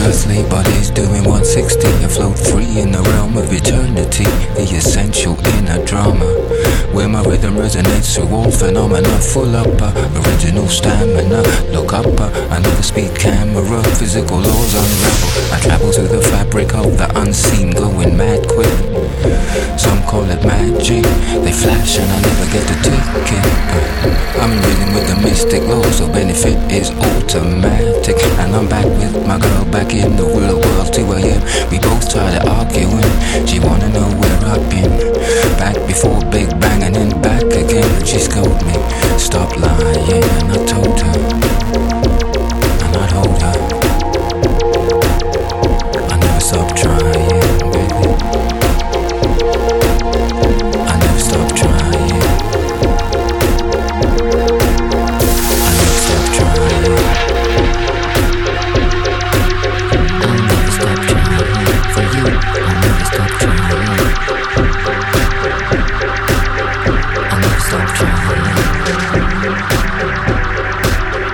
earthly bodies doing 160 and float free in the realm of eternity. The essential inner drama, where my rhythm resonates through all phenomena. Full up, original stamina. Look up, another speed camera. Physical laws unravel. I travel through the fabric of the unseen, going mad quick. Some call it magic. They flash and I never get to take it. I'm in rhythm with the mystic law, so benefit is automatic. And I'm back with my girl, back in the real world, 2 a.m. We both started arguing. She wanna know where I've been. Back before Big Bang and then back again. She scolded me, stop lying, and I told her, and I'd hold her. I never stopped trying, baby. I never stopped trying. I never stopped trying. I never stopped trying for you. I never stopped trying. I never stopped trying.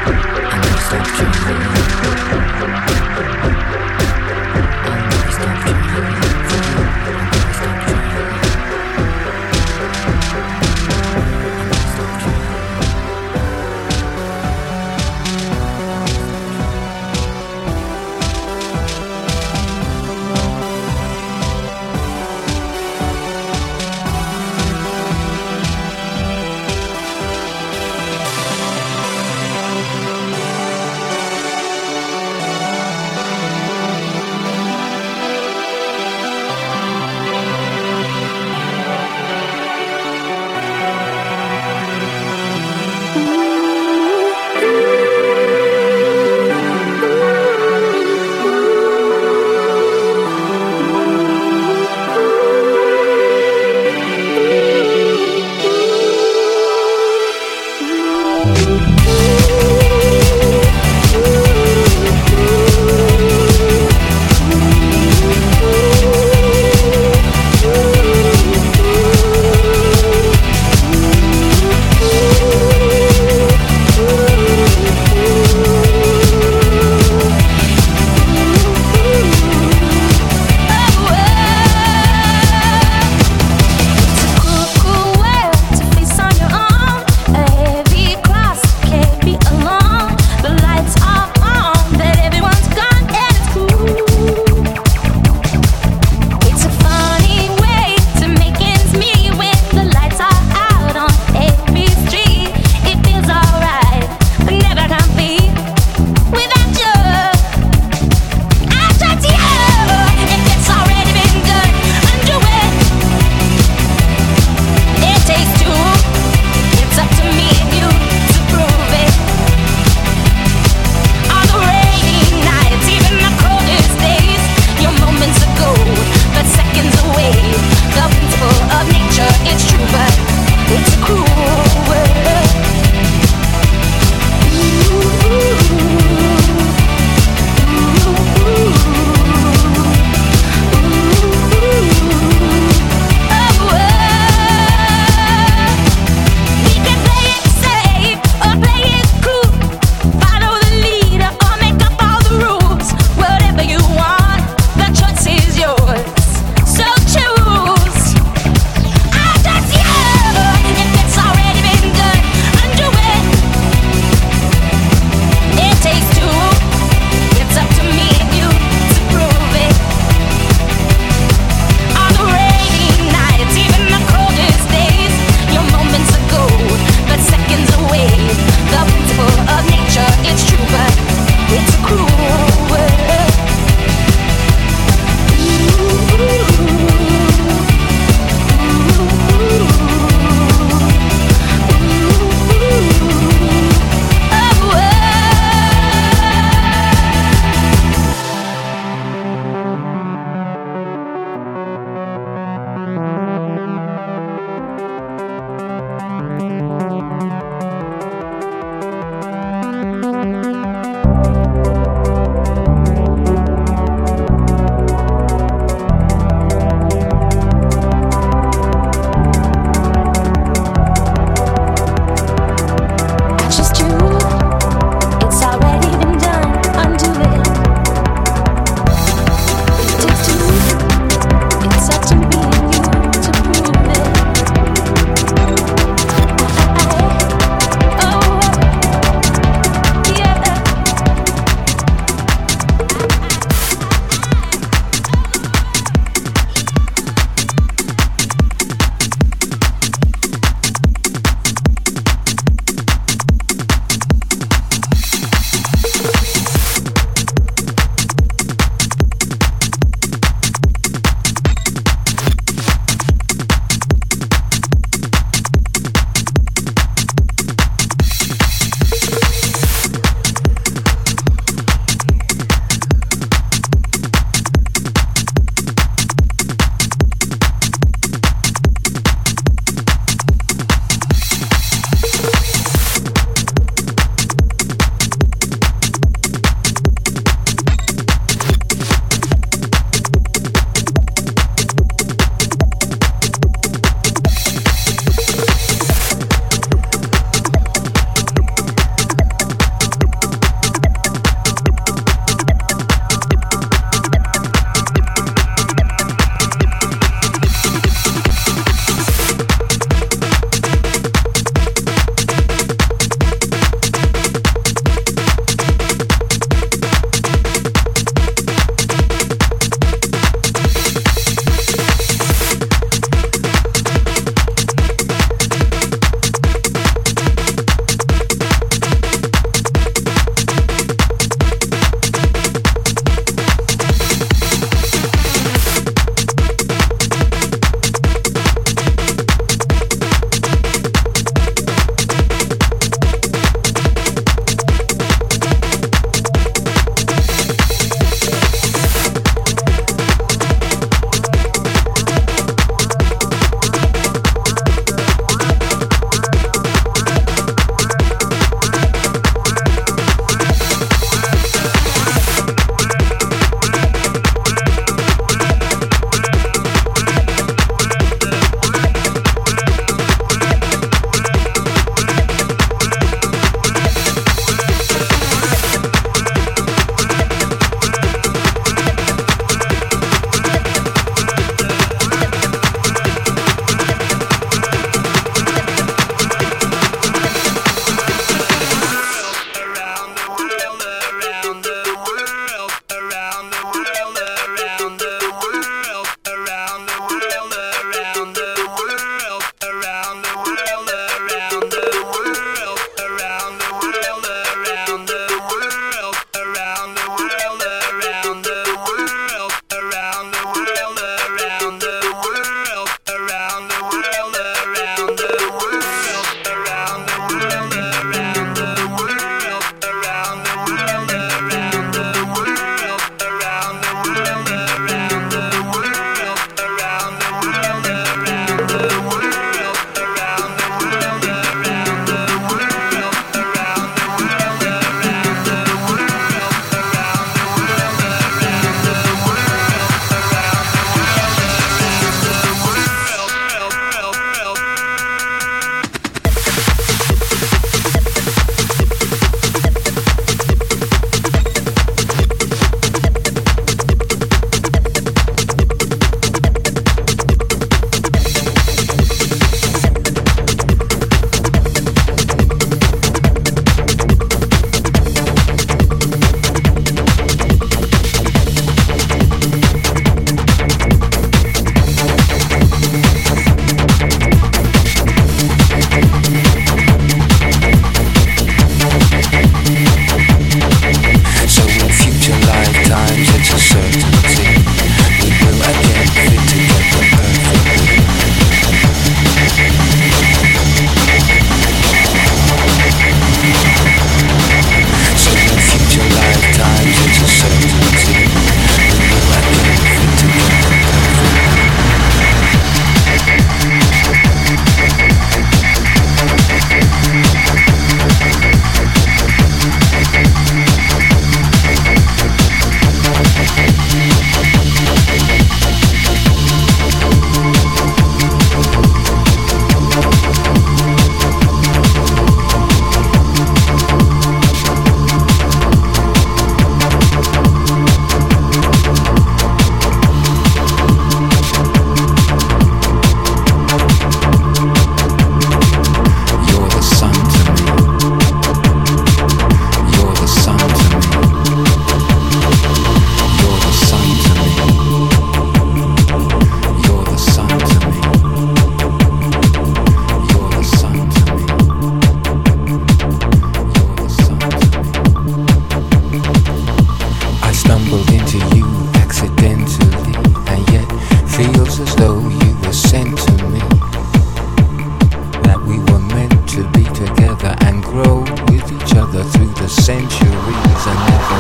stumbled into you accidentally, and yet feels as though you were sent to me. That we were meant to be together and grow with each other through the centuries and never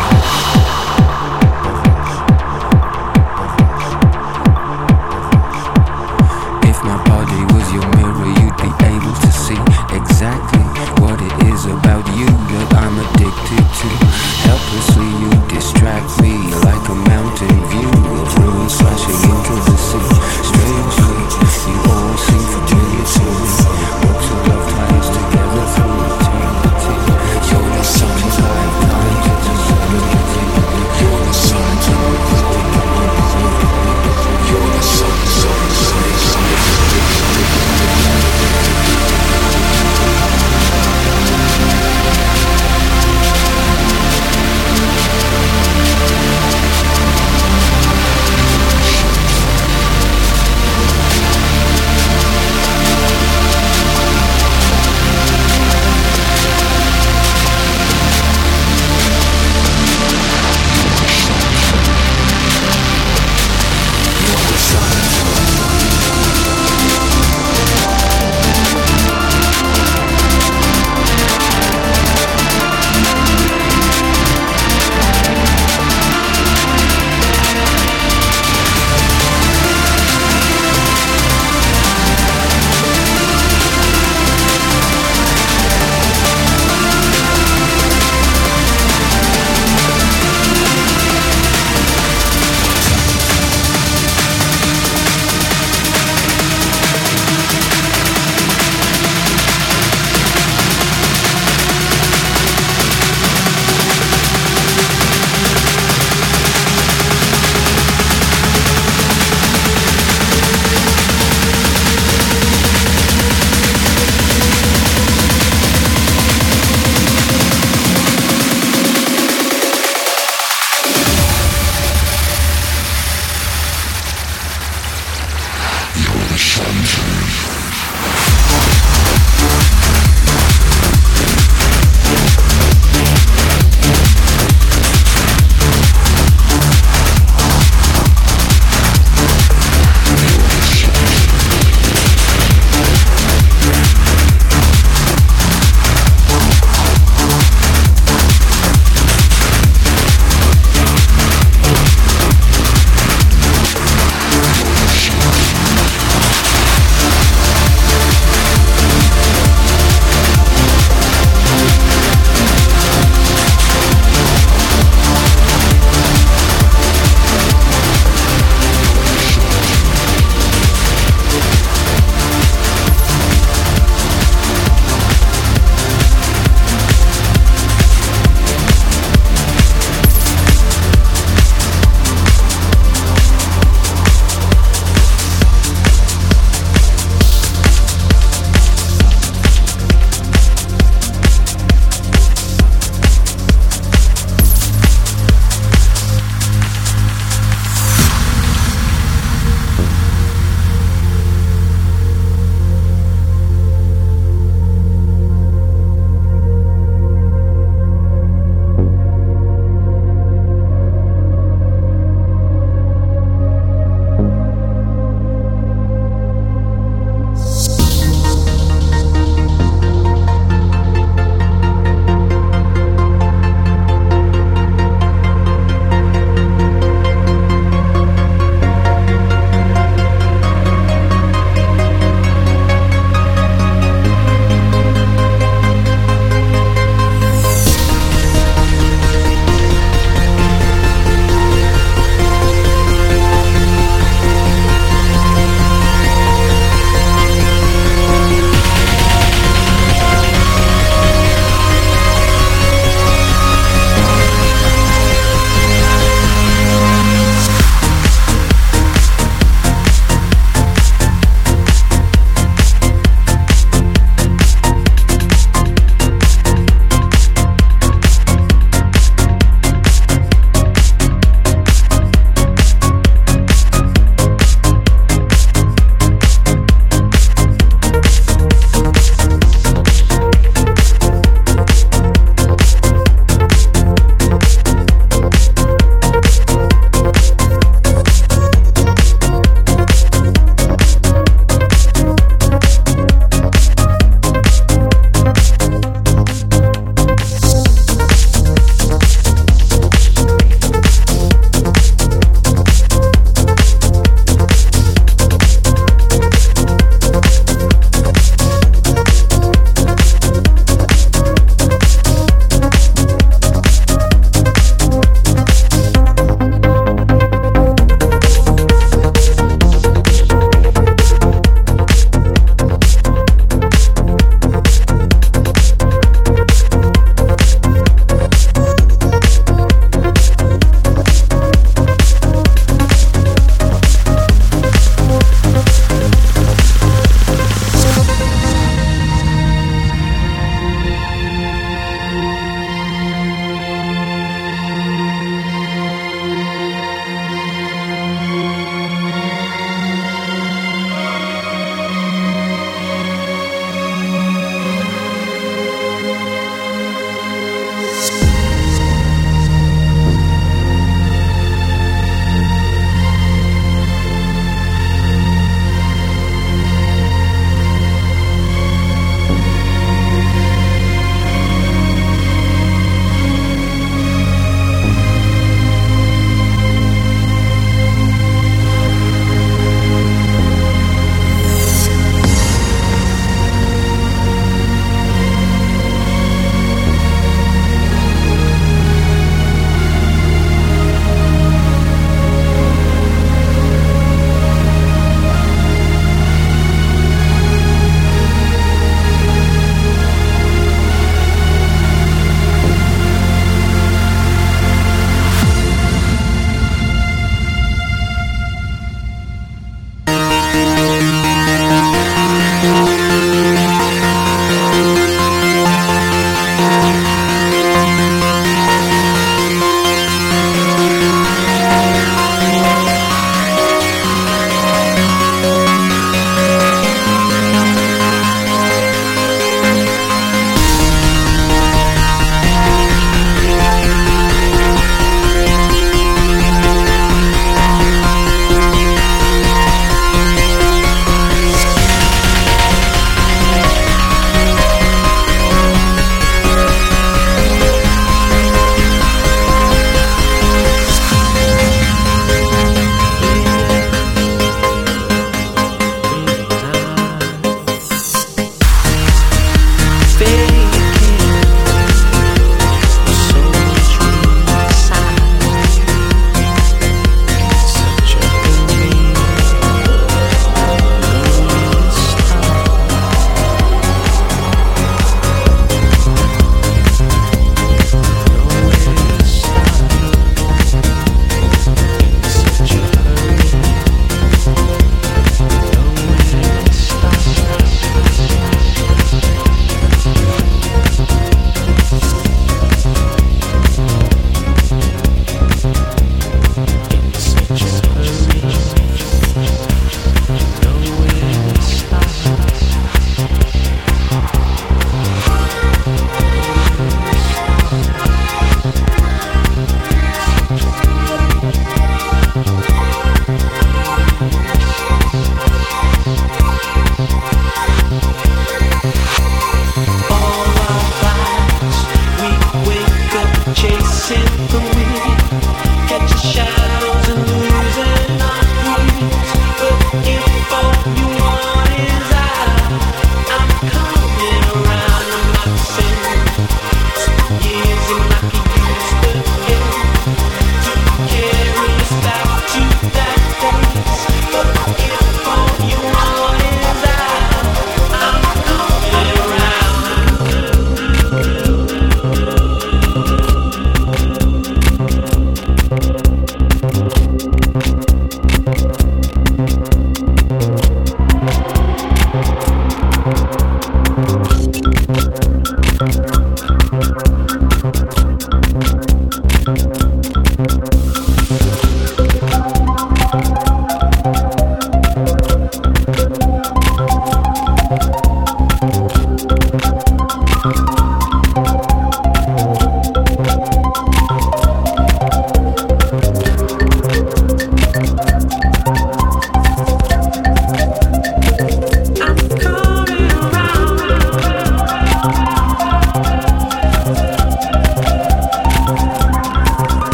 If my body was your mirror, you'd be able to see exactly what it is about you that I'm addicted to. Helplessly you distract me like a mountain view of ruins flashing into the sea. Strangely, you all seem familiar to me. Ropes of love tie us together through eternity. You're the sunshine, time to celebrity.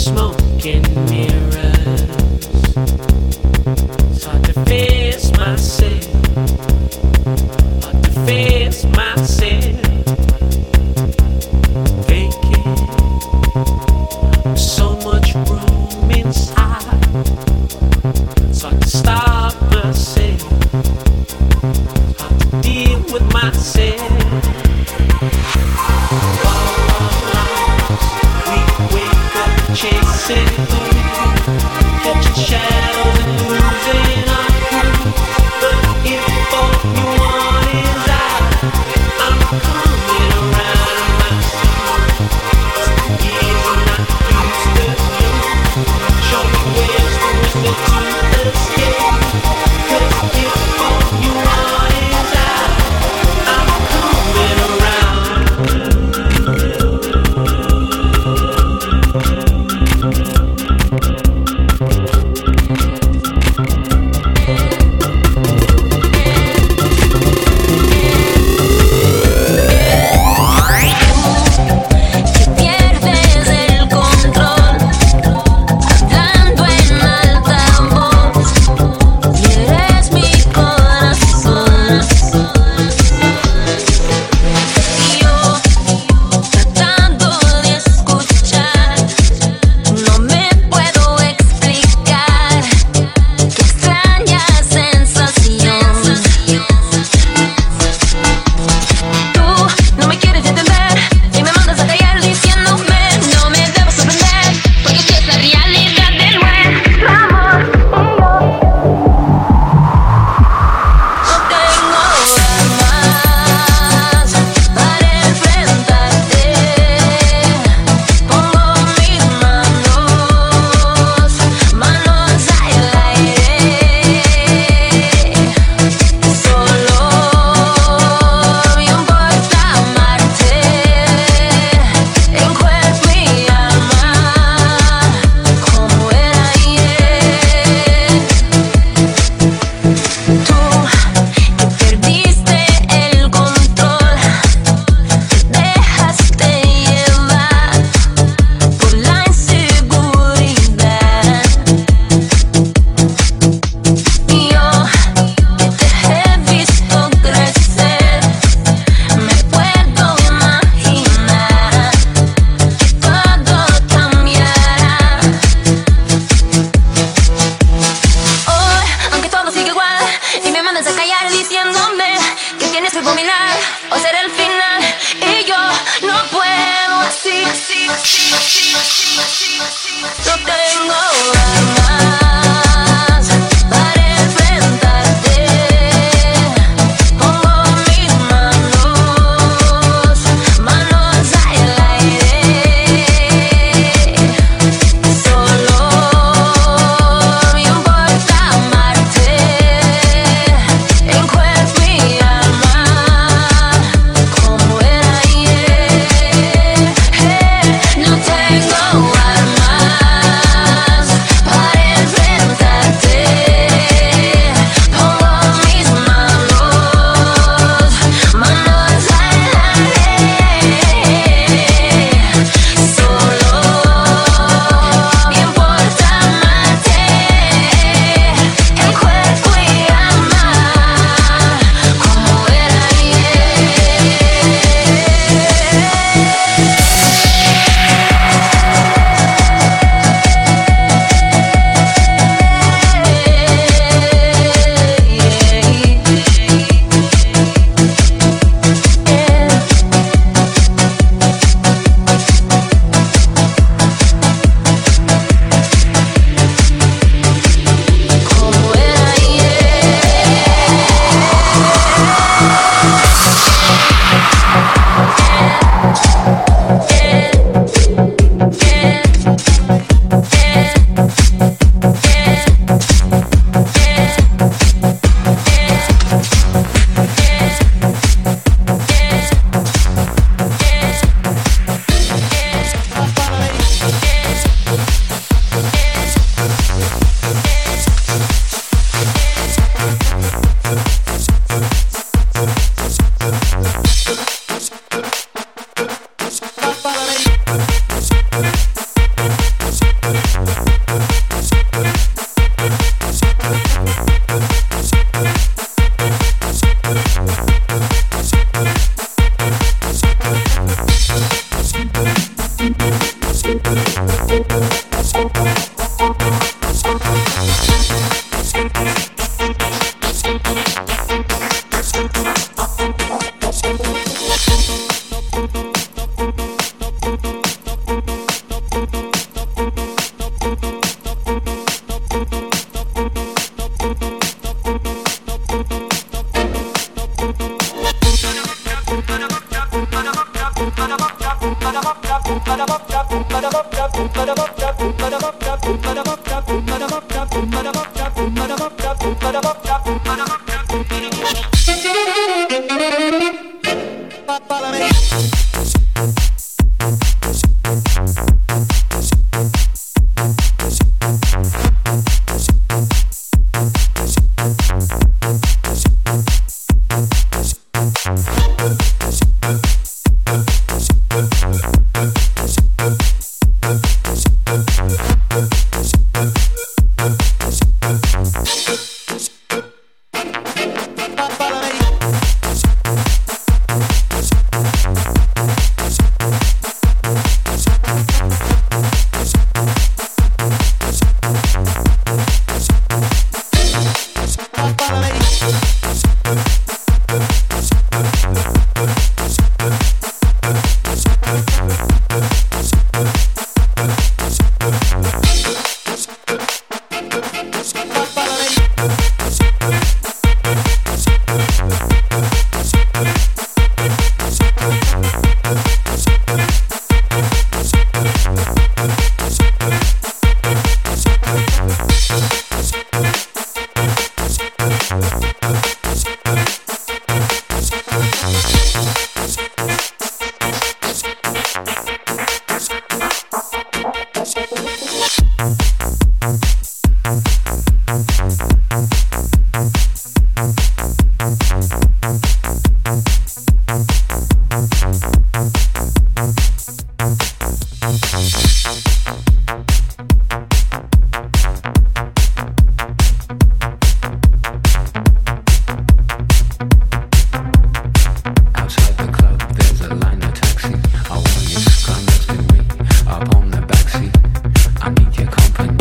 No tengo armas Up on the backseat, I need your company.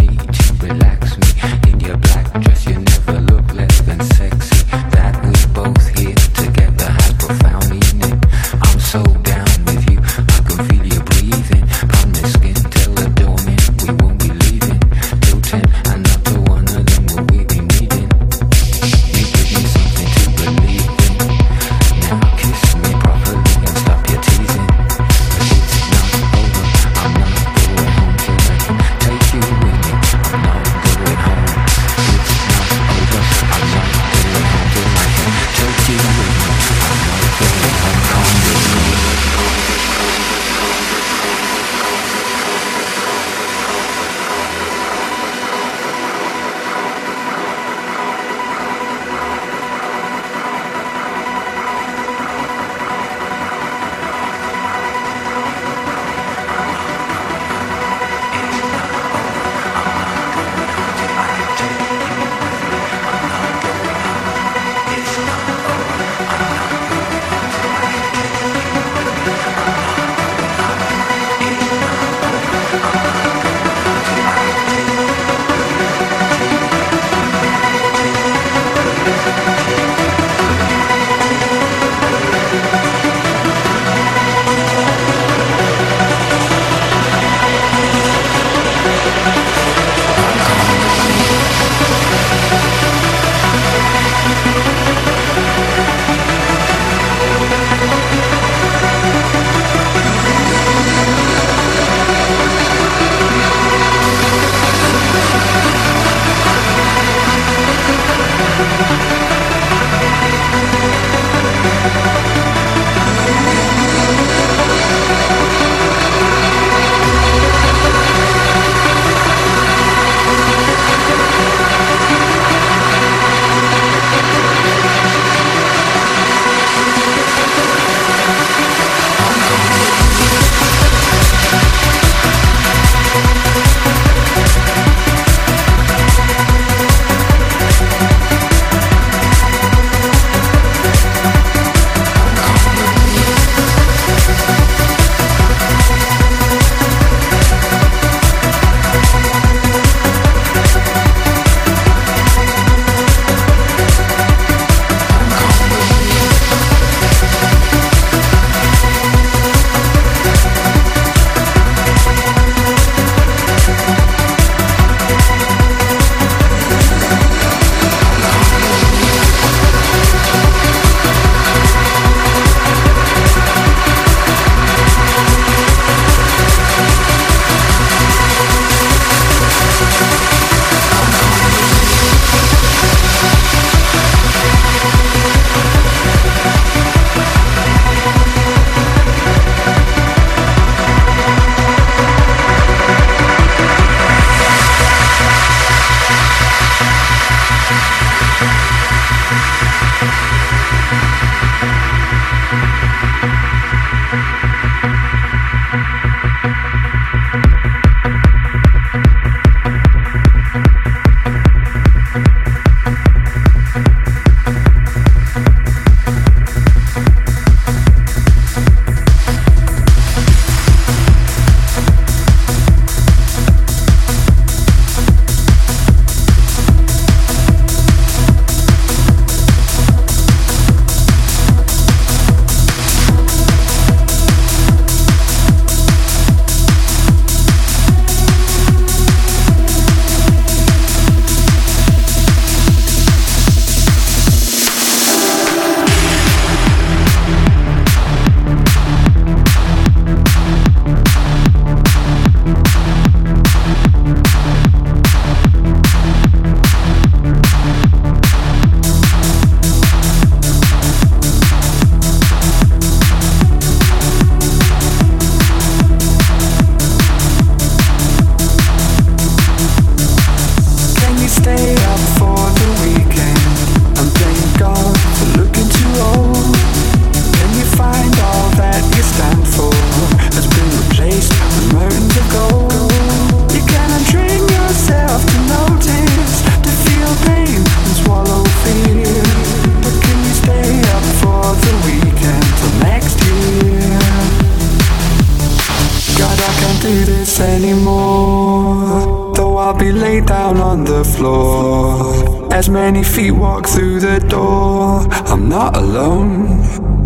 this anymore. Though I'll be laid down on the floor, as many feet walk through the door, I'm not alone.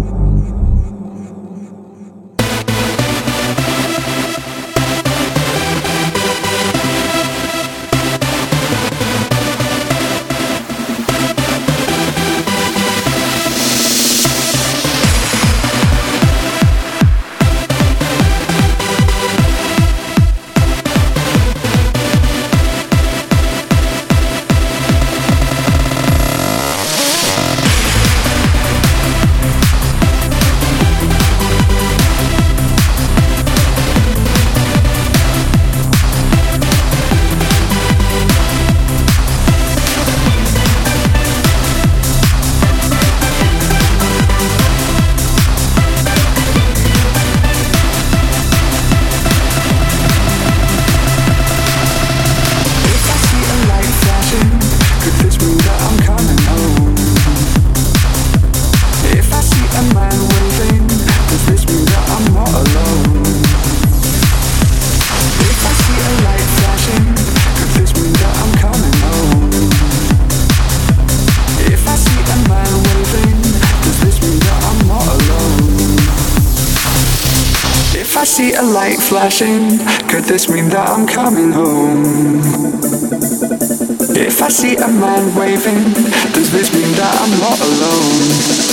I see a light flashing, could this mean that I'm coming home? If I see a man waving, does this mean that I'm not alone?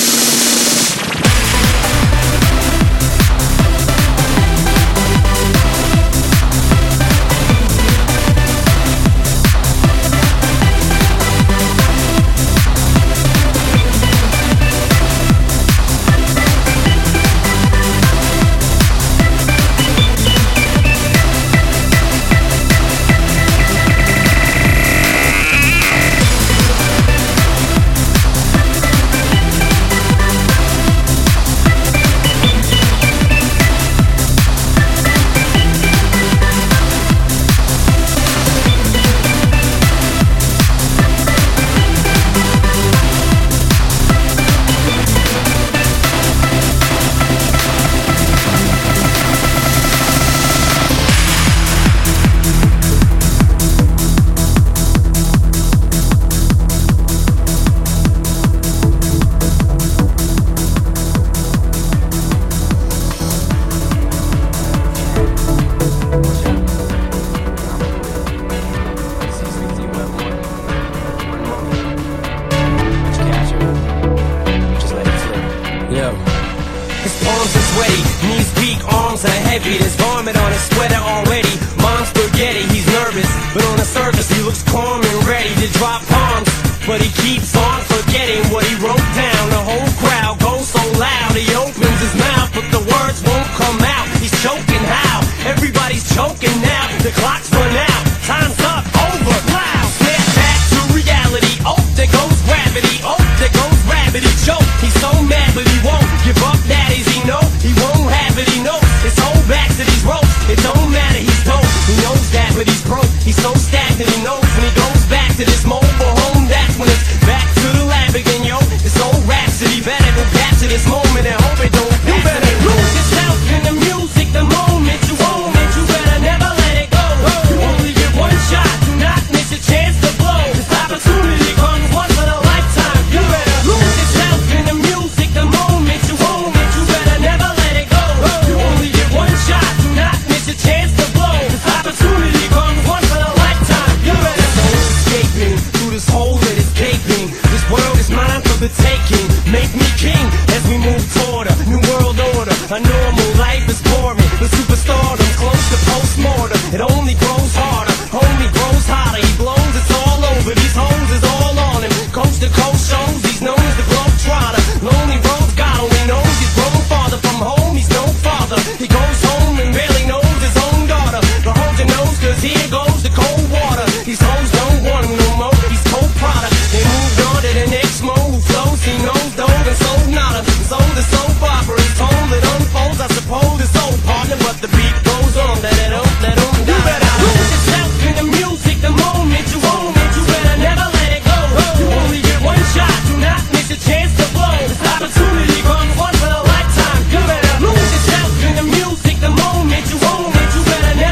There's vomit on his sweater already. Mom's spaghetti, he's nervous, but on the surface he looks calm and ready to drop bombs. But he keeps on forgetting what he wrote down. The whole crowd goes so loud, he opens his mouth, but the words won't come out. He's choking how? Everybody's choking now. The clock's run out, time's up, over, loud. Snap back to reality. Oh, there goes gravity. Oh, there goes rabbit. He choke. He's so mad, but he won't give up. That is, he know he won't have it. He knows his whole back to these ropes. It don't matter, he's dope. He knows that, but he's broke. He's so stagnant, he knows when he goes back to this mobile home. That's when it's back to the lab again, yo. This old rhapsody better go back to this moment and hope it don't pass. You better lose yourself in the music the moment you own it. You better never let it go. You only get one shot, do not miss your chance to blow. This opportunity comes once in a lifetime. You better lose yourself in the music the moment you own it. You better never let it go. You only get one shot, do not miss your chance to blow. This opportunity comes once in a lifetime. You better escaping through this hole that is gaping. This world is mine for the taking. Make me king as we move toward a new world order. A normal life is boring, the superstardom's close to postmortem. It only grows harder, homie grows hotter. He blows, it's all over. These hoes is all on him. Coast to coast shows, he's known as the globetrotter. Lonely road God only knows he's grown farther from home. He's no father. He goes home and barely knows his own daughter. But hold your nose, cause here goes the cold water. These hoes don't want him no more. He's cold product. They moved on to the next mo who flows. He knows dog and sold nada. Sold the soap opera. He's told it unfolds. I suppose it's old partner, but the beat goes on. Let it on, let on. You better lose yourself in the music the moment you own it. You better never let it go. You only get one shot. Do not miss your chance to blow. This opportunity comes once in a lifetime. You better lose yourself in the music the moment you own it. You better never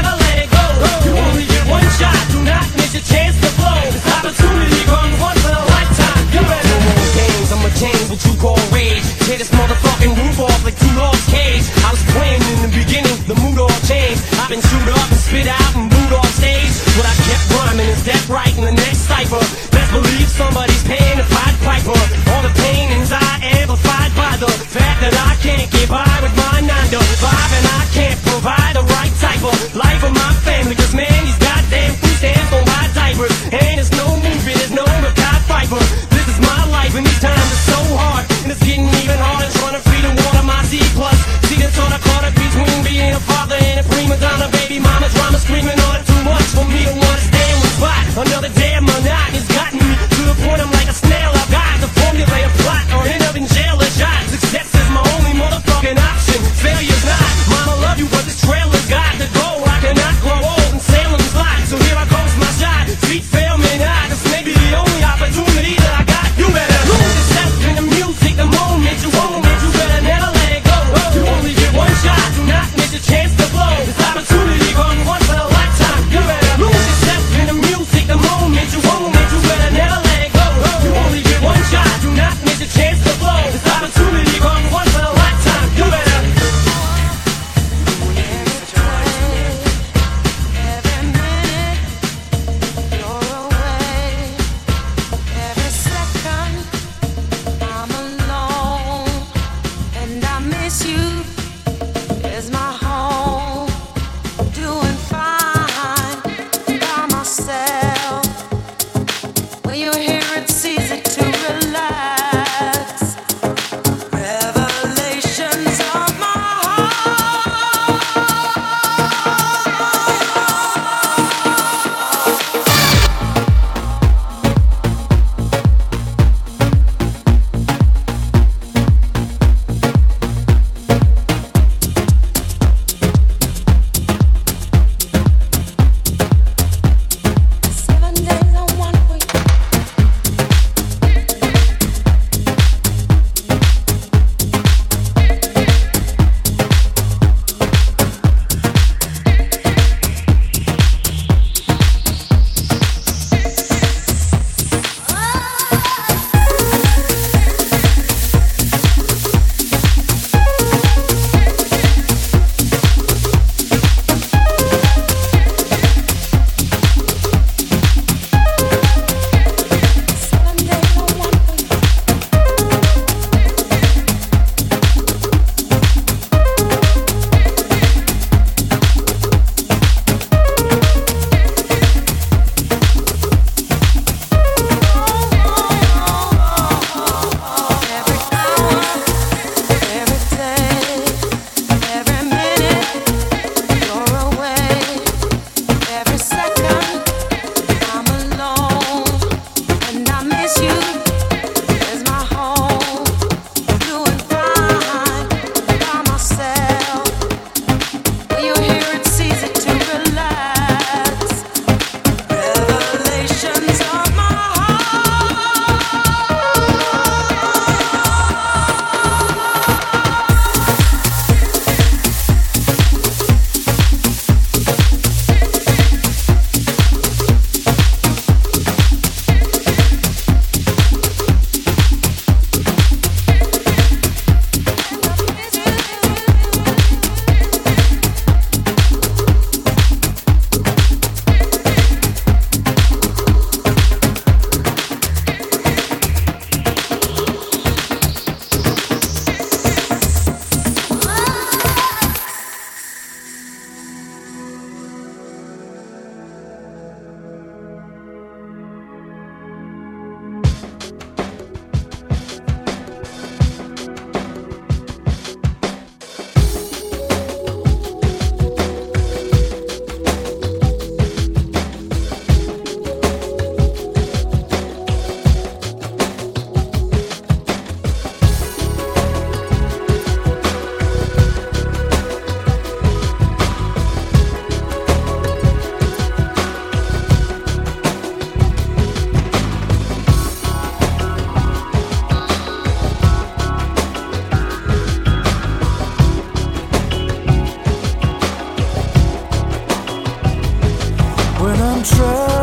control.